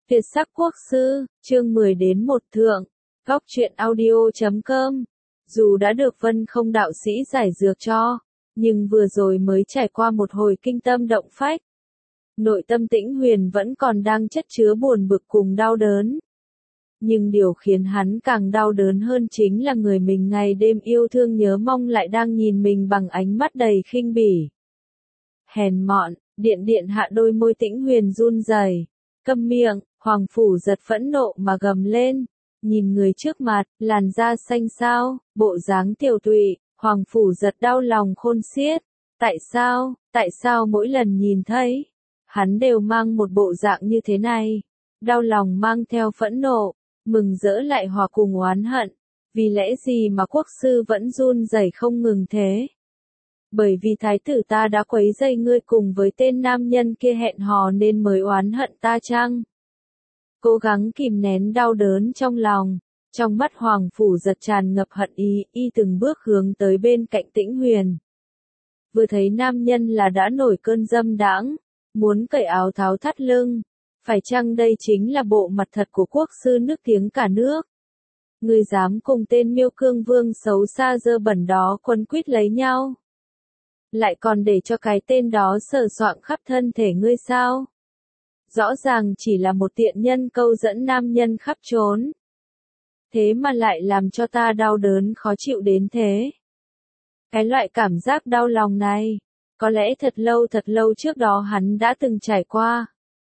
Việt sắc quốc sư, chương 10 đến 1 thượng, góc truyện audio.com. Dù đã được Vân Không đạo sĩ giải dược cho, nhưng vừa rồi mới trải qua một hồi kinh tâm động phách. Nội tâm Tĩnh Huyền vẫn còn đang chất chứa buồn bực cùng đau đớn. Nhưng điều khiến hắn càng đau đớn hơn chính là người mình ngày đêm yêu thương nhớ mong lại đang nhìn mình bằng ánh mắt đầy khinh bỉ. Hèn mọn, điện hạ đôi môi Tĩnh Huyền run rẩy. Câm miệng, Hoàng Phủ Giật phẫn nộ mà gầm lên, nhìn người trước mặt, làn da xanh xao, bộ dáng tiểu tụy, Hoàng Phủ Giật đau lòng khôn xiết. Tại sao mỗi lần nhìn thấy, hắn đều mang một bộ dạng như thế này? Đau lòng mang theo phẫn nộ, mừng rỡ lại hòa cùng oán hận, vì lẽ gì mà quốc sư vẫn run rẩy không ngừng thế? Bởi vì thái tử ta đã quấy rầy ngươi cùng với tên nam nhân kia hẹn hò nên mới oán hận ta chăng? Cố gắng kìm nén đau đớn trong lòng, trong mắt Hoàng Phủ Giật tràn ngập hận ý, y từng bước hướng tới bên cạnh Tĩnh Huyền. Vừa thấy nam nhân là đã nổi cơn dâm đãng, muốn cởi áo tháo thắt lưng, phải chăng đây chính là bộ mặt thật của quốc sư nước tiếng cả nước? Ngươi dám cùng tên Miêu Cương Vương xấu xa dơ bẩn đó quấn quýt lấy nhau? Lại còn để cho cái tên đó sờ soạng khắp thân thể ngươi sao? Rõ ràng chỉ là một tiện nhân câu dẫn nam nhân khắp trốn. Thế mà lại làm cho ta đau đớn khó chịu đến thế. Cái loại cảm giác đau lòng này, có lẽ thật lâu trước đó hắn đã từng trải qua.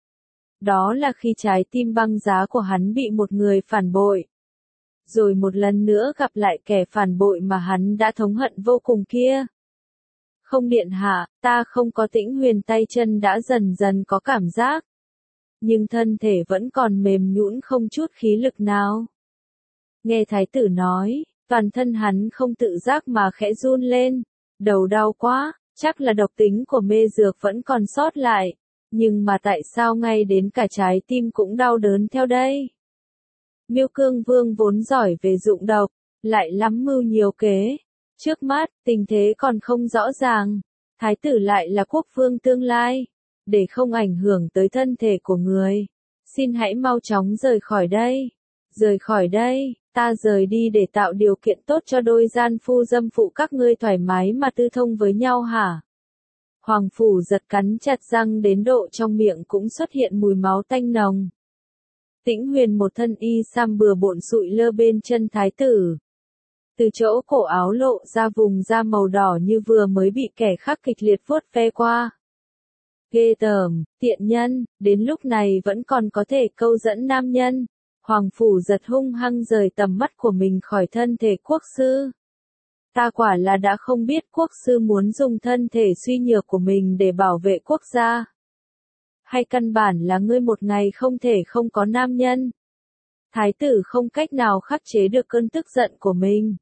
Đó là khi trái tim băng giá của hắn bị một người phản bội. Rồi một lần nữa gặp lại kẻ phản bội mà hắn đã thống hận vô cùng kia. Không điện hạ, ta không có. Tĩnh Huyền tay chân đã dần dần có cảm giác. Nhưng thân thể vẫn còn mềm nhũn không chút khí lực nào. Nghe thái tử nói, toàn thân hắn không tự giác mà khẽ run lên. Đầu đau quá, chắc là độc tính của mê dược vẫn còn sót lại. Nhưng mà tại sao ngay đến cả trái tim cũng đau đớn theo đây? Miêu Cương Vương vốn giỏi về dụng độc, lại lắm mưu nhiều kế. Trước mắt, tình thế còn không rõ ràng. Thái tử lại là quốc vương tương lai. Để không ảnh hưởng tới thân thể của người, xin hãy mau chóng rời khỏi đây. Rời khỏi đây, ta rời đi để tạo điều kiện tốt cho đôi gian phu dâm phụ các ngươi thoải mái mà tư thông với nhau hả? Hoàng Phủ Giật cắn chặt răng đến độ trong miệng cũng xuất hiện mùi máu tanh nồng. Tĩnh Huyền một thân y sam bừa bộn sụi lơ bên chân thái tử. Từ chỗ cổ áo lộ ra vùng da màu đỏ như vừa mới bị kẻ khác kịch liệt vuốt ve qua. Ghê tởm, tiện nhân, đến lúc này vẫn còn có thể câu dẫn nam nhân. Hoàng Phủ Giật hung hăng rời tầm mắt của mình khỏi thân thể quốc sư. Ta quả là đã không biết quốc sư muốn dùng thân thể suy nhược của mình để bảo vệ quốc gia. Hay căn bản là ngươi một ngày không thể không có nam nhân. Thái tử không cách nào khắc chế được cơn tức giận của mình.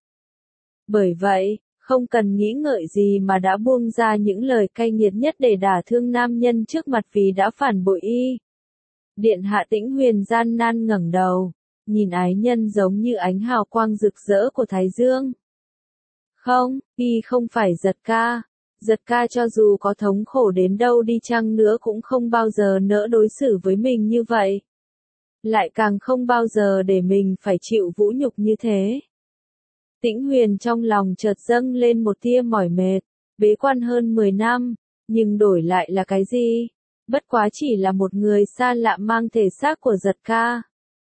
Bởi vậy, không cần nghĩ ngợi gì mà đã buông ra những lời cay nghiệt nhất để đả thương nam nhân trước mặt vì đã phản bội y. Điện hạ. Tĩnh Huyền gian nan ngẩng đầu, nhìn ái nhân giống như ánh hào quang rực rỡ của thái dương. Không, y không phải Giật ca. Giật ca cho dù có thống khổ đến đâu đi chăng nữa cũng không bao giờ nỡ đối xử với mình như vậy. Lại càng không bao giờ để mình phải chịu vũ nhục như thế. Tĩnh Huyền trong lòng chợt dâng lên một tia mỏi mệt, bế quan hơn 10 năm, nhưng đổi lại là cái gì? Bất quá chỉ là một người xa lạ mang thể xác của Giật ca.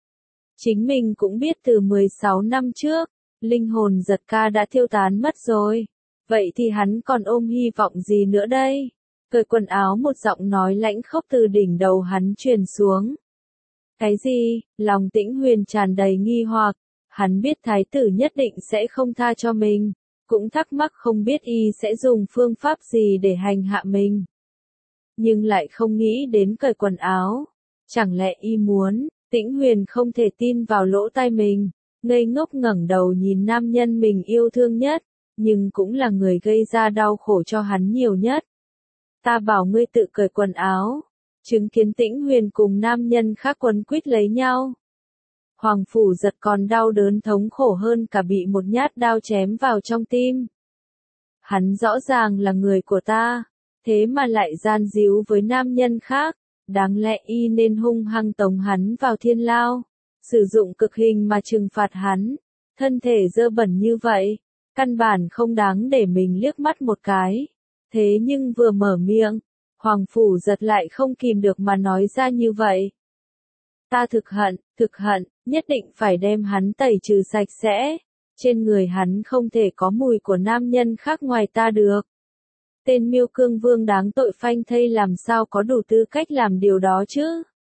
Chính mình cũng biết từ 16 năm trước, linh hồn Giật ca đã tiêu tán mất rồi. Vậy thì hắn còn ôm hy vọng gì nữa đây? Cởi quần áo, một giọng nói lãnh khốc từ đỉnh đầu hắn truyền xuống. Cái gì? Lòng Tĩnh Huyền tràn đầy nghi hoặc. Hắn biết thái tử nhất định sẽ không tha cho mình, cũng thắc mắc không biết y sẽ dùng phương pháp gì để hành hạ mình. Nhưng lại không nghĩ đến cởi quần áo. Chẳng lẽ y muốn? Tĩnh Huyền không thể tin vào lỗ tai mình, ngây ngốc ngẩng đầu nhìn nam nhân mình yêu thương nhất, nhưng cũng là người gây ra đau khổ cho hắn nhiều nhất. Ta bảo ngươi tự cởi quần áo. Chứng kiến Tĩnh Huyền cùng nam nhân khác quấn quýt lấy nhau. Hoàng Phủ Giật còn đau đớn thống khổ hơn cả bị một nhát đao chém vào trong tim. Hắn rõ ràng là người của ta, thế mà lại gian díu với nam nhân khác, Đáng lẽ y nên hung hăng tống hắn vào thiên lao, sử dụng cực hình mà trừng phạt hắn. Thân thể dơ bẩn như vậy, căn bản không đáng để mình liếc mắt một cái. Thế nhưng vừa mở miệng, Hoàng Phủ Giật lại không kìm được mà nói ra như vậy. Ta thực hận, nhất định phải đem hắn tẩy trừ sạch sẽ. Trên người hắn không thể có mùi của nam nhân khác ngoài ta được. Tên Miêu Cương Vương đáng tội phanh thây làm sao có đủ tư cách làm điều đó chứ?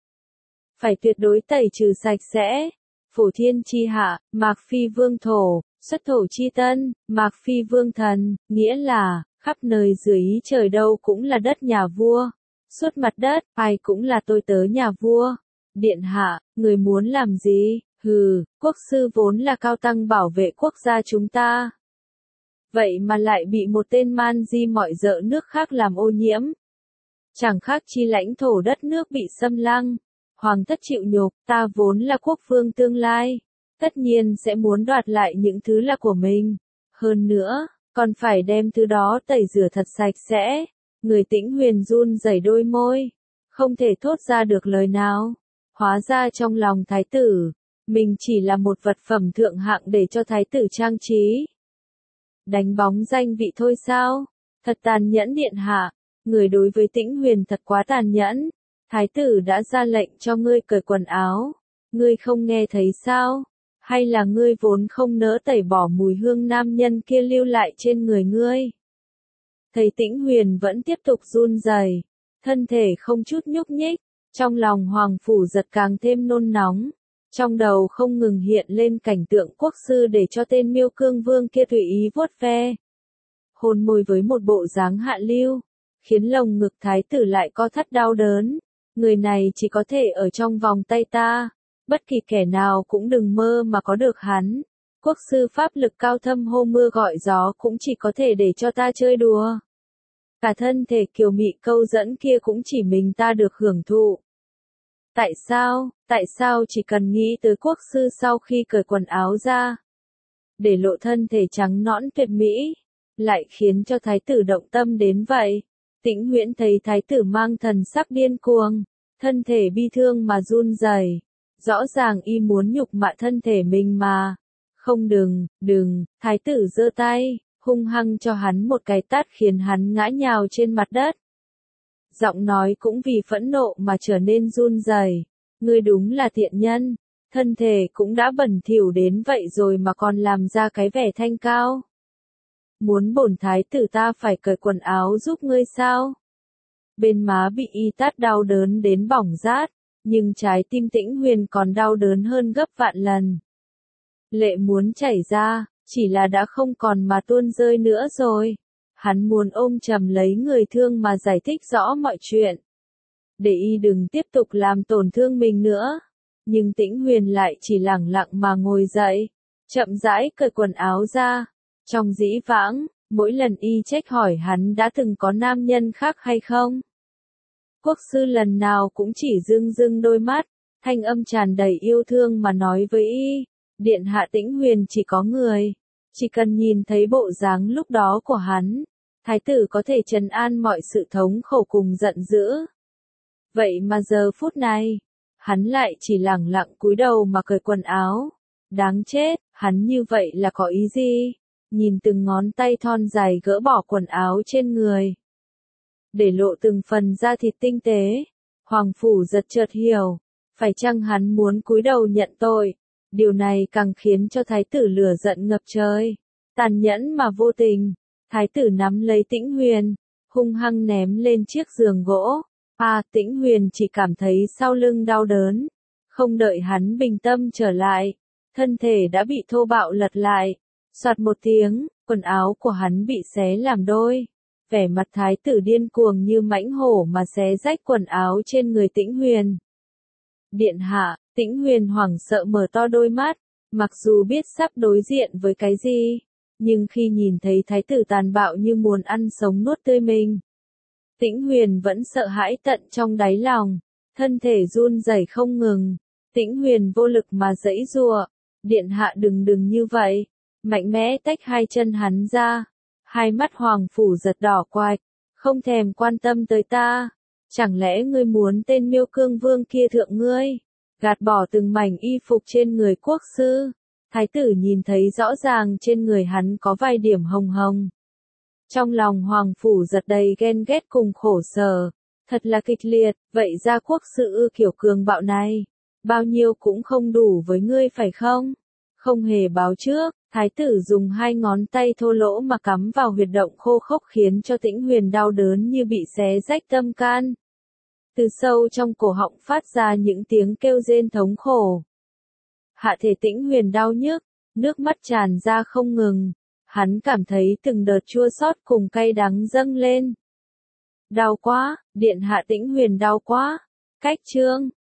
Phải tuyệt đối tẩy trừ sạch sẽ. Phổ thiên chi hạ, Mạc Phi Vương thổ, xuất thổ chi tân, Mạc Phi Vương thần, nghĩa là, khắp nơi dưới ý trời đâu cũng là đất nhà vua. Suốt mặt đất, ai cũng là tôi tớ nhà vua. Điện hạ, người muốn làm gì? Hừ, quốc sư vốn là cao tăng bảo vệ quốc gia chúng ta. Vậy mà lại bị một tên man di mọi dợ nước khác làm ô nhiễm. Chẳng khác chi lãnh thổ đất nước bị xâm lăng. Hoàng thất chịu nhục, ta vốn là quốc vương tương lai. Tất nhiên sẽ muốn đoạt lại những thứ là của mình. Hơn nữa, còn phải đem thứ đó tẩy rửa thật sạch sẽ. Người Tĩnh Huyền run rẩy đôi môi. Không thể thốt ra được lời nào. Hóa ra trong lòng thái tử, mình chỉ là một vật phẩm thượng hạng để cho thái tử trang trí. Đánh bóng danh vị thôi sao? Thật tàn nhẫn điện hạ. Người đối với Tĩnh Huyền thật quá tàn nhẫn. Thái tử đã ra lệnh cho ngươi cởi quần áo. Ngươi không nghe thấy sao? Hay là ngươi vốn không nỡ tẩy bỏ mùi hương nam nhân kia lưu lại trên người ngươi? Thấy Tĩnh Huyền vẫn tiếp tục run rẩy, thân thể không chút nhúc nhích, trong lòng Hoàng Phủ Giật càng thêm nôn nóng. Trong đầu không ngừng hiện lên cảnh tượng quốc sư để cho tên Miêu Cương Vương kia tùy ý vuốt ve. Hôn môi với một bộ dáng hạ lưu, khiến lồng ngực thái tử lại co thắt đau đớn. Người này chỉ có thể ở trong vòng tay ta, bất kỳ kẻ nào cũng đừng mơ mà có được hắn. Quốc sư pháp lực cao thâm hô mưa gọi gió cũng chỉ có thể để cho ta chơi đùa. Cả thân thể kiều mị câu dẫn kia cũng chỉ mình ta được hưởng thụ. Tại sao chỉ cần nghĩ tới quốc sư sau khi cởi quần áo ra, để lộ thân thể trắng nõn tuyệt mỹ, lại khiến cho thái tử động tâm đến vậy? Tĩnh Huyễn thấy thái tử mang thần sắc điên cuồng, thân thể bi thương mà run rẩy. Rõ ràng y muốn nhục mạ thân thể mình mà. Không đừng, thái tử giơ tay, hung hăng cho hắn một cái tát khiến hắn ngã nhào trên mặt đất. Giọng nói cũng vì phẫn nộ mà trở nên run rẩy. Ngươi đúng là tiện nhân, thân thể cũng đã bẩn thỉu đến vậy rồi mà còn làm ra cái vẻ thanh cao. Muốn bổn thái tử ta phải cởi quần áo giúp ngươi sao? Bên má bị y tát đau đớn đến bỏng rát, nhưng trái tim Tĩnh Huyền còn đau đớn hơn gấp vạn lần. Lệ muốn chảy ra, chỉ là đã không còn mà tuôn rơi nữa rồi. Hắn muốn ôm chầm lấy người thương mà giải thích rõ mọi chuyện, để y đừng tiếp tục làm tổn thương mình nữa. Nhưng Tĩnh Huyền lại chỉ lẳng lặng mà ngồi dậy, chậm rãi cởi quần áo ra. Trong dĩ vãng, mỗi lần y trách hỏi hắn đã từng có nam nhân khác hay không, quốc sư lần nào cũng chỉ rưng đôi mắt, thanh âm tràn đầy yêu thương mà nói với y, điện hạ Tĩnh Huyền chỉ có người, chỉ cần nhìn thấy bộ dáng lúc đó của hắn, thái tử có thể trấn an mọi sự thống khổ cùng giận dữ. Vậy mà giờ phút này, hắn lại chỉ lẳng lặng cúi đầu mà cởi quần áo. Đáng chết, hắn như vậy là có ý gì? Nhìn từng ngón tay thon dài gỡ bỏ quần áo trên người, để lộ từng phần da thịt tinh tế. Hoàng Phủ Giật chợt hiểu, phải chăng hắn muốn cúi đầu nhận tội? Điều này càng khiến cho thái tử lửa giận ngập trời, tàn nhẫn mà vô tình. Thái tử nắm lấy Tĩnh Huyền, hung hăng ném lên chiếc giường gỗ. Tĩnh Huyền chỉ cảm thấy sau lưng đau đớn. Không đợi hắn bình tâm trở lại, thân thể đã bị thô bạo lật lại. Soạt một tiếng, quần áo của hắn bị xé làm đôi. Vẻ mặt thái tử điên cuồng như mãnh hổ mà xé rách quần áo trên người Tĩnh Huyền. Điện hạ, Tĩnh Huyền hoảng sợ mở to đôi mắt, mặc dù biết sắp đối diện với cái gì, nhưng khi nhìn thấy thái tử tàn bạo như muốn ăn sống nuốt tươi mình, Tĩnh Huyền vẫn sợ hãi tận trong đáy lòng, thân thể run rẩy không ngừng. Tĩnh Huyền vô lực mà giãy giụa, điện hạ đừng như vậy, mạnh mẽ tách hai chân hắn ra. Hai mắt Hoàng Phủ Giật đỏ quạch, không thèm quan tâm tới ta. Chẳng lẽ ngươi muốn tên Miêu Cương Vương kia thượng ngươi? Gạt bỏ từng mảnh y phục trên người quốc sư. Thái tử nhìn thấy rõ ràng trên người hắn có vài điểm hồng hồng. Trong lòng hoàng phủ giật đầy ghen ghét cùng khổ sở. Thật là kịch liệt, vậy ra quốc sự kiểu cường bạo này. Bao nhiêu cũng không đủ với ngươi phải không? Không hề báo trước, thái tử dùng 2 ngón tay thô lỗ mà cắm vào huyệt động khô khốc khiến cho Tĩnh Huyền đau đớn như bị xé rách tâm can. Từ sâu trong cổ họng phát ra những tiếng kêu rên thống khổ. Hạ thể Tĩnh Huyền đau nhức, nước mắt tràn ra không ngừng. Hắn cảm thấy từng đợt chua xót cùng cay đắng dâng lên. Đau quá, điện hạ Tĩnh Huyền đau quá. Cách chương